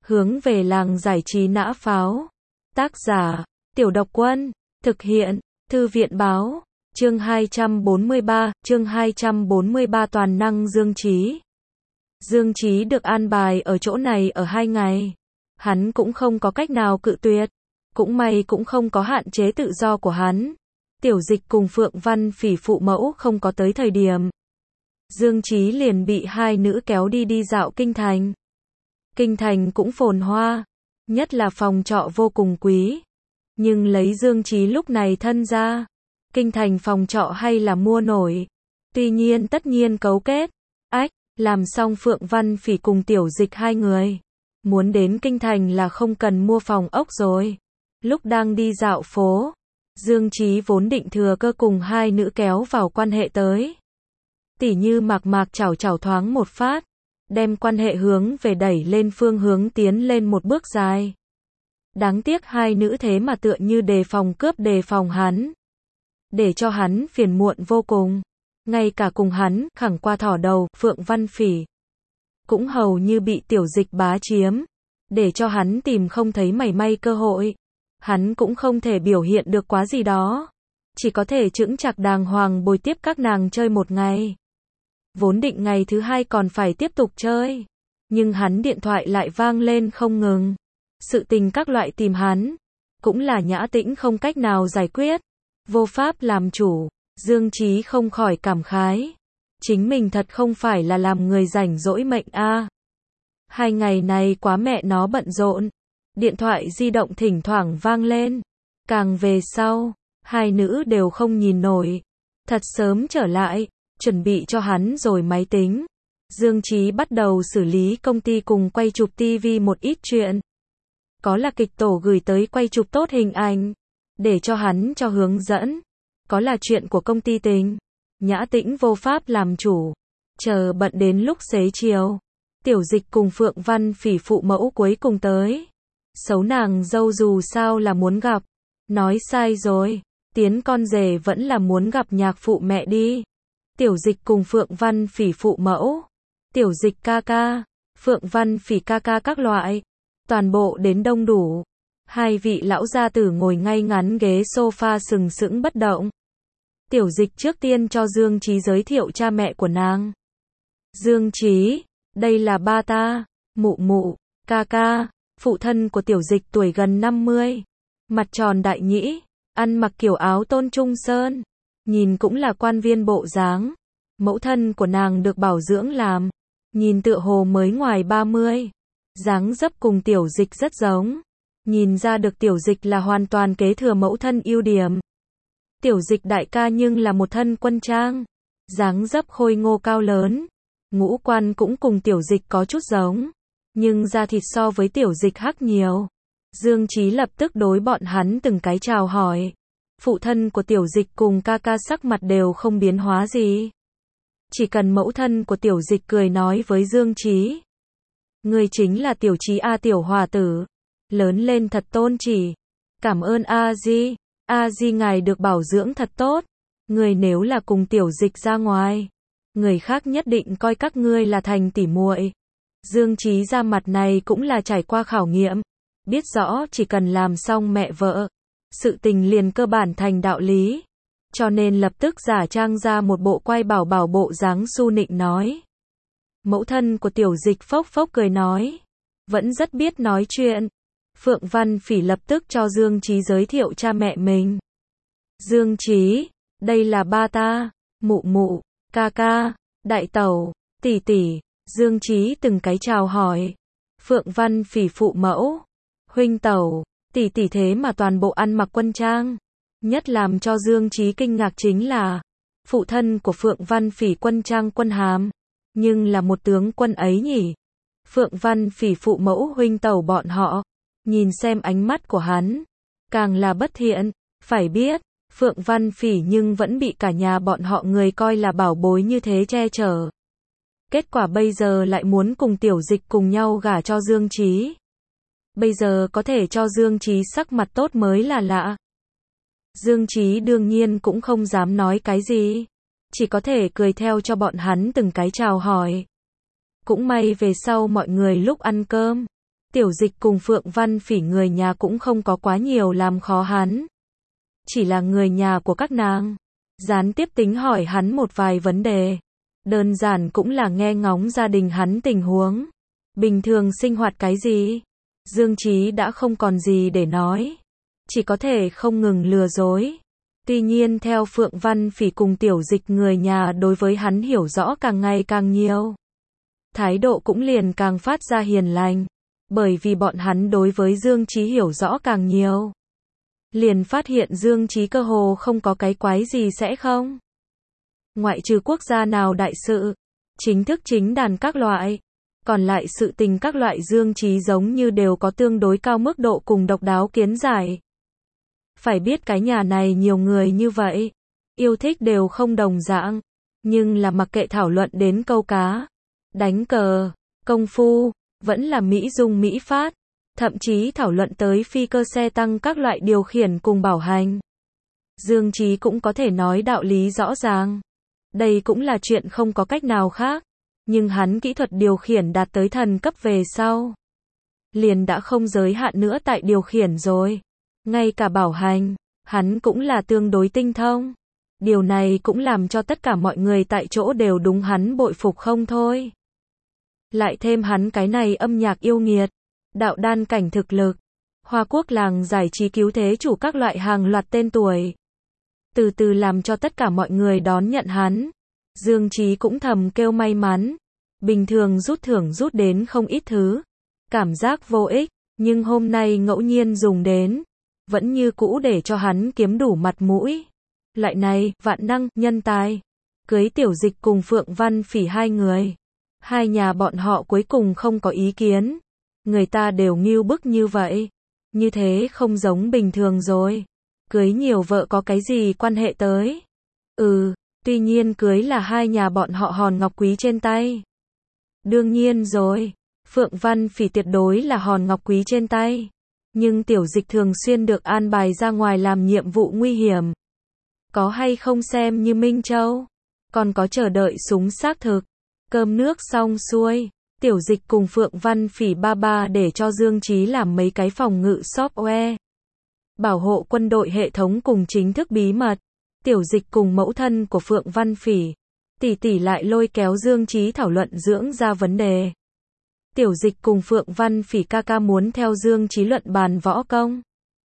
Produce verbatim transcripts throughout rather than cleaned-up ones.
Hướng về làng giải trí nã pháo. Tác giả, Tiểu Độc Quân. Thực hiện, Thư viện Báo. Chương hai trăm bốn mươi ba, chương hai trăm bốn mươi ba toàn năng Dương Chí. Dương Chí được an bài ở chỗ này ở hai ngày. Hắn cũng không có cách nào cự tuyệt. Cũng may cũng không có hạn chế tự do của hắn. Tiểu Dịch cùng Phượng Văn Phỉ phụ mẫu không có tới thời điểm. Dương Chí liền bị hai nữ kéo đi đi dạo kinh thành. Kinh thành cũng phồn hoa, nhất là phòng trọ vô cùng quý. Nhưng lấy Dương Chí lúc này thân ra, kinh thành phòng trọ hay là mua nổi. Tuy nhiên tất nhiên cấu kết. Ách, làm xong Phượng Văn Phỉ cùng Tiểu Dịch hai người. Muốn đến kinh thành là không cần mua phòng ốc rồi. Lúc đang đi dạo phố, Dương Chí vốn định thừa cơ cùng hai nữ kéo vào quan hệ tới. Tỉ như mạc mạc chảo chảo thoáng một phát, đem quan hệ hướng về đẩy lên phương hướng tiến lên một bước dài. Đáng tiếc hai nữ thế mà tựa như đề phòng cướp đề phòng hắn. Để cho hắn phiền muộn vô cùng. Ngay cả cùng hắn khẳng qua thỏ đầu, Phượng Văn Phỉ cũng hầu như bị Tiểu Dịch bá chiếm. Để cho hắn tìm không thấy mảy may cơ hội. Hắn cũng không thể biểu hiện được quá gì đó. Chỉ có thể chững chạc đàng hoàng bồi tiếp các nàng chơi một ngày. Vốn định ngày thứ hai còn phải tiếp tục chơi. Nhưng hắn điện thoại lại vang lên không ngừng. Sự tình các loại tìm hắn. Cũng là Nhã Tĩnh không cách nào giải quyết. Vô pháp làm chủ. Dương Chí không khỏi cảm khái. Chính mình thật không phải là làm người rảnh rỗi mệnh a. À. Hai ngày này quá mẹ nó bận rộn. Điện thoại di động thỉnh thoảng vang lên. Càng về sau, hai nữ đều không nhìn nổi. Thật sớm trở lại, chuẩn bị cho hắn rồi máy tính. Dương Chí bắt đầu xử lý công ty cùng quay chụp ti vi một ít chuyện. Có là kịch tổ gửi tới quay chụp tốt hình ảnh, để cho hắn cho hướng dẫn. Có là chuyện của công ty tình. Nhã Tĩnh vô pháp làm chủ. Chờ bận đến lúc xế chiều. Tiểu Dịch cùng Phượng Văn Phỉ phụ mẫu cuối cùng tới. Xấu nàng dâu dù sao là muốn gặp. Nói sai rồi. Tiến con rể vẫn là muốn gặp nhạc phụ mẹ đi. Tiểu Dịch cùng Phượng Văn Phỉ phụ mẫu. Tiểu Dịch ca ca. Phượng Văn Phỉ ca ca các loại. Toàn bộ đến đông đủ. Hai vị lão gia tử ngồi ngay ngắn ghế sofa sừng sững bất động. Tiểu Dịch trước tiên cho Dương Chí giới thiệu cha mẹ của nàng. Dương Chí, đây là ba ta, mụ mụ, ca ca. Phụ thân của Tiểu Dịch tuổi gần năm mươi, mặt tròn đại nhĩ, ăn mặc kiểu áo tôn trung sơn, nhìn cũng là quan viên bộ dáng. Mẫu thân của nàng được bảo dưỡng làm, nhìn tựa hồ mới ngoài ba mươi, dáng dấp cùng Tiểu Dịch rất giống, nhìn ra được Tiểu Dịch là hoàn toàn kế thừa mẫu thân ưu điểm. Tiểu Dịch đại ca nhưng là một thân quân trang, dáng dấp khôi ngô cao lớn, ngũ quan cũng cùng Tiểu Dịch có chút giống. Nhưng da thịt so với Tiểu Dịch hắc nhiều. Dương Chí lập tức đối bọn hắn từng cái chào hỏi. Phụ thân của Tiểu Dịch cùng ca ca sắc mặt đều không biến hóa gì. Chỉ cần mẫu thân của Tiểu Dịch cười nói với Dương Chí. Người chính là Tiểu Chí A tiểu hòa tử. Lớn lên thật tôn chỉ. Cảm ơn A Di. A Di ngài được bảo dưỡng thật tốt. Người nếu là cùng Tiểu Dịch ra ngoài. Người khác nhất định coi các ngươi là thành tỉ muội. Dương Chí ra mặt này cũng là trải qua khảo nghiệm, biết rõ chỉ cần làm xong mẹ vợ, sự tình liền cơ bản thành đạo lý, cho nên lập tức giả trang ra một bộ quay bảo bảo bộ dáng su nịnh nói. Mẫu thân của Tiểu Dịch phốc phốc cười nói, vẫn rất biết nói chuyện. Phượng Văn Phỉ lập tức cho Dương Chí giới thiệu cha mẹ mình. Dương Chí, đây là ba ta, mụ mụ, ca ca, đại tẩu, tỷ tỷ. Dương Chí từng cái chào hỏi. Phượng Văn Phỉ phụ mẫu, huynh tẩu, tỷ tỷ thế mà toàn bộ ăn mặc quân trang. Nhất làm cho Dương Chí kinh ngạc chính là, phụ thân của Phượng Văn Phỉ quân trang quân hàm, nhưng là một tướng quân ấy nhỉ. Phượng Văn Phỉ phụ mẫu huynh tẩu bọn họ, nhìn xem ánh mắt của hắn, càng là bất thiện. Phải biết, Phượng Văn Phỉ nhưng vẫn bị cả nhà bọn họ người coi là bảo bối như thế che chở. Kết quả bây giờ lại muốn cùng Tiểu Dịch cùng nhau gả cho Dương Chí. Bây giờ có thể cho Dương Chí sắc mặt tốt mới là lạ. Dương Chí đương nhiên cũng không dám nói cái gì. Chỉ có thể cười theo cho bọn hắn từng cái chào hỏi. Cũng may về sau mọi người lúc ăn cơm, Tiểu Dịch cùng Phượng Văn Phỉ người nhà cũng không có quá nhiều làm khó hắn. Chỉ là người nhà của các nàng gián tiếp tính hỏi hắn một vài vấn đề. Đơn giản cũng là nghe ngóng gia đình hắn tình huống. Bình thường sinh hoạt cái gì? Dương Chí đã không còn gì để nói. Chỉ có thể không ngừng lừa dối. Tuy nhiên theo Phượng Văn Phỉ cùng Tiểu Dịch người nhà đối với hắn hiểu rõ càng ngày càng nhiều. Thái độ cũng liền càng phát ra hiền lành. Bởi vì bọn hắn đối với Dương Chí hiểu rõ càng nhiều. Liền phát hiện Dương Chí cơ hồ không có cái quái gì sẽ không. Ngoại trừ quốc gia nào đại sự, chính thức chính đàn các loại. Còn lại sự tình các loại Dương Chí giống như đều có tương đối cao mức độ cùng độc đáo kiến giải. Phải biết cái nhà này nhiều người như vậy, yêu thích đều không đồng dạng, nhưng là mặc kệ thảo luận đến câu cá, đánh cờ, công phu, vẫn là mỹ dung mỹ phát, thậm chí thảo luận tới phi cơ xe tăng các loại điều khiển cùng bảo hành. Dương Chí cũng có thể nói đạo lý rõ ràng. Đây cũng là chuyện không có cách nào khác, nhưng hắn kỹ thuật điều khiển đạt tới thần cấp về sau. Liền đã không giới hạn nữa tại điều khiển rồi. Ngay cả bảo hành, hắn cũng là tương đối tinh thông. Điều này cũng làm cho tất cả mọi người tại chỗ đều đúng hắn bội phục không thôi. Lại thêm hắn cái này âm nhạc yêu nghiệt, đạo đan cảnh thực lực, Hoa Quốc làng giải trí cứu thế chủ các loại hàng loạt tên tuổi. Từ từ làm cho tất cả mọi người đón nhận hắn. Dương Chí cũng thầm kêu may mắn. Bình thường rút thưởng rút đến không ít thứ. Cảm giác vô ích, nhưng hôm nay ngẫu nhiên dùng đến. Vẫn như cũ để cho hắn kiếm đủ mặt mũi. Loại này, vạn năng, nhân tài. Cưới Tiểu Dịch cùng Phượng Văn Phỉ hai người. Hai nhà bọn họ cuối cùng không có ý kiến. Người ta đều ngưu bức như vậy. Như thế không giống bình thường rồi. Cưới nhiều vợ có cái gì quan hệ tới? Ừ, tuy nhiên cưới là hai nhà bọn họ hòn ngọc quý trên tay. Đương nhiên rồi, Phượng Văn Phỉ tuyệt đối là hòn ngọc quý trên tay. Nhưng Tiểu Dịch thường xuyên được an bài ra ngoài làm nhiệm vụ nguy hiểm. Có hay không xem như Minh Châu? Còn có chờ đợi súng xác thực. Cơm nước xong xuôi, Tiểu Dịch cùng Phượng Văn Phỉ ba ba để cho Dương Chí làm mấy cái phòng ngự software. Bảo hộ quân đội hệ thống cùng chính thức bí mật. Tiểu Dịch cùng mẫu thân của Phượng Văn Phỉ, tỷ tỷ lại lôi kéo Dương Chí thảo luận dưỡng ra vấn đề. Tiểu Dịch cùng Phượng Văn Phỉ ca ca muốn theo Dương Chí luận bàn võ công.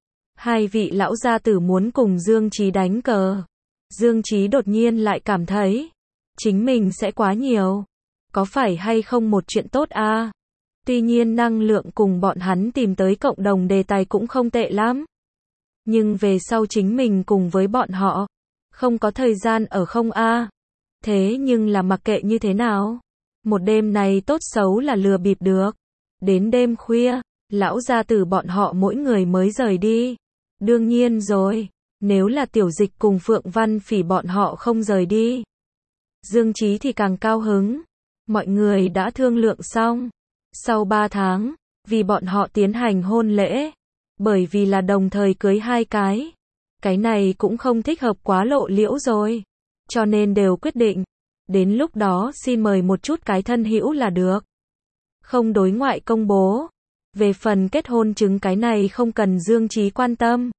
Hai vị lão gia tử muốn cùng Dương Chí đánh cờ. Dương Chí đột nhiên lại cảm thấy chính mình sẽ quá nhiều. Có phải hay không một chuyện tốt a? À? Tuy nhiên năng lượng cùng bọn hắn tìm tới cộng đồng đề tài cũng không tệ lắm. Nhưng về sau chính mình cùng với bọn họ, không có thời gian ở không a. À? Thế nhưng là mặc kệ như thế nào, một đêm này tốt xấu là lừa bịp được. Đến đêm khuya, lão gia tử bọn họ mỗi người mới rời đi. Đương nhiên rồi, nếu là Tiểu Dịch cùng Phượng Văn Phỉ bọn họ không rời đi, Dương Chí thì càng cao hứng. Mọi người đã thương lượng xong. Sau ba tháng, vì bọn họ tiến hành hôn lễ. Bởi vì là đồng thời cưới hai cái. Cái này cũng không thích hợp quá lộ liễu rồi. Cho nên đều quyết định. Đến lúc đó xin mời một chút cái thân hữu là được. Không đối ngoại công bố. Về phần kết hôn chứng cái này không cần Dương Chí quan tâm.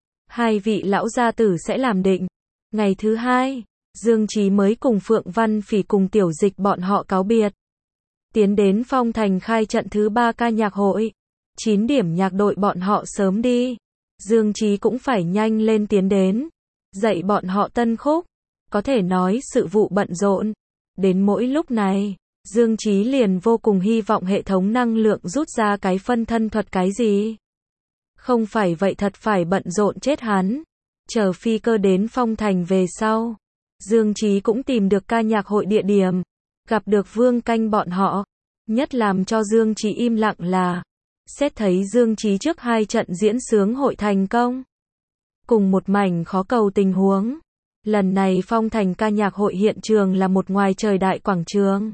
Hai vị lão gia tử sẽ làm định. Ngày thứ hai, Dương Chí mới cùng Phượng Văn Phỉ cùng Tiểu Dịch bọn họ cáo biệt. Tiến đến Phong Thành khai trận thứ ba ca nhạc hội. chín điểm nhạc đội bọn họ sớm đi. Dương Chí cũng phải nhanh lên tiến đến. Dạy bọn họ tân khúc. Có thể nói sự vụ bận rộn. Đến mỗi lúc này, Dương Chí liền vô cùng hy vọng hệ thống năng lượng rút ra cái phân thân thuật cái gì. Không phải vậy thật phải bận rộn chết hắn. Chờ phi cơ đến Phong Thành về sau. Dương Chí cũng tìm được ca nhạc hội địa điểm. Gặp được Vương Canh bọn họ. Nhất làm cho Dương Chí im lặng là xét thấy Dương Chí trước hai trận diễn sướng hội thành công. Cùng một mảnh khó cầu tình huống. Lần này Phong Thành ca nhạc hội hiện trường là một ngoài trời đại quảng trường.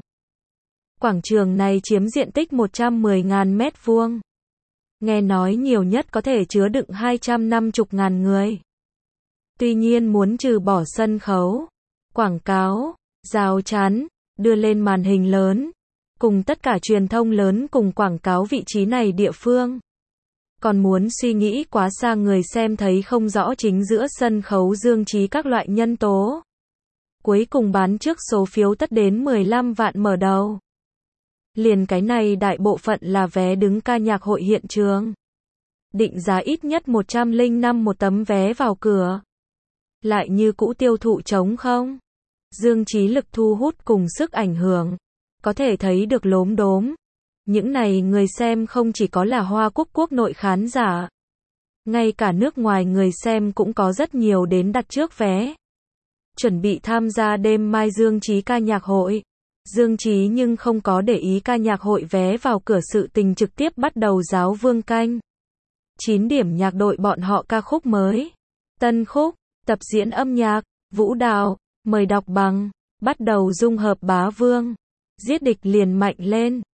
Quảng trường này chiếm diện tích một trăm mười nghìn mét vuông. Nghe nói nhiều nhất có thể chứa đựng hai trăm năm mươi nghìn người. Tuy nhiên muốn trừ bỏ sân khấu, quảng cáo, rào chắn, đưa lên màn hình lớn, cùng tất cả truyền thông lớn cùng quảng cáo vị trí này địa phương. Còn muốn suy nghĩ quá xa người xem thấy không rõ chính giữa sân khấu Dương Chí các loại nhân tố. Cuối cùng bán trước số phiếu tất đến mười lăm vạn mở đầu. Liền cái này đại bộ phận là vé đứng ca nhạc hội hiện trường. Định giá ít nhất một trăm lẻ năm một tấm vé vào cửa. Lại như cũ tiêu thụ trống không? Dương Chí lực thu hút cùng sức ảnh hưởng. Có thể thấy được lốm đốm. Những này người xem không chỉ có là Hoa Quốc quốc nội khán giả. Ngay cả nước ngoài người xem cũng có rất nhiều đến đặt trước vé. Chuẩn bị tham gia đêm mai Dương Chí ca nhạc hội. Dương Chí nhưng không có để ý ca nhạc hội vé vào cửa sự tình trực tiếp bắt đầu giáo vương canh. chín điểm nhạc đội bọn họ ca khúc mới. Tân khúc, tập diễn âm nhạc, vũ đạo, mời đọc bằng, bắt đầu dung hợp bá vương. Giết địch liền mạnh lên.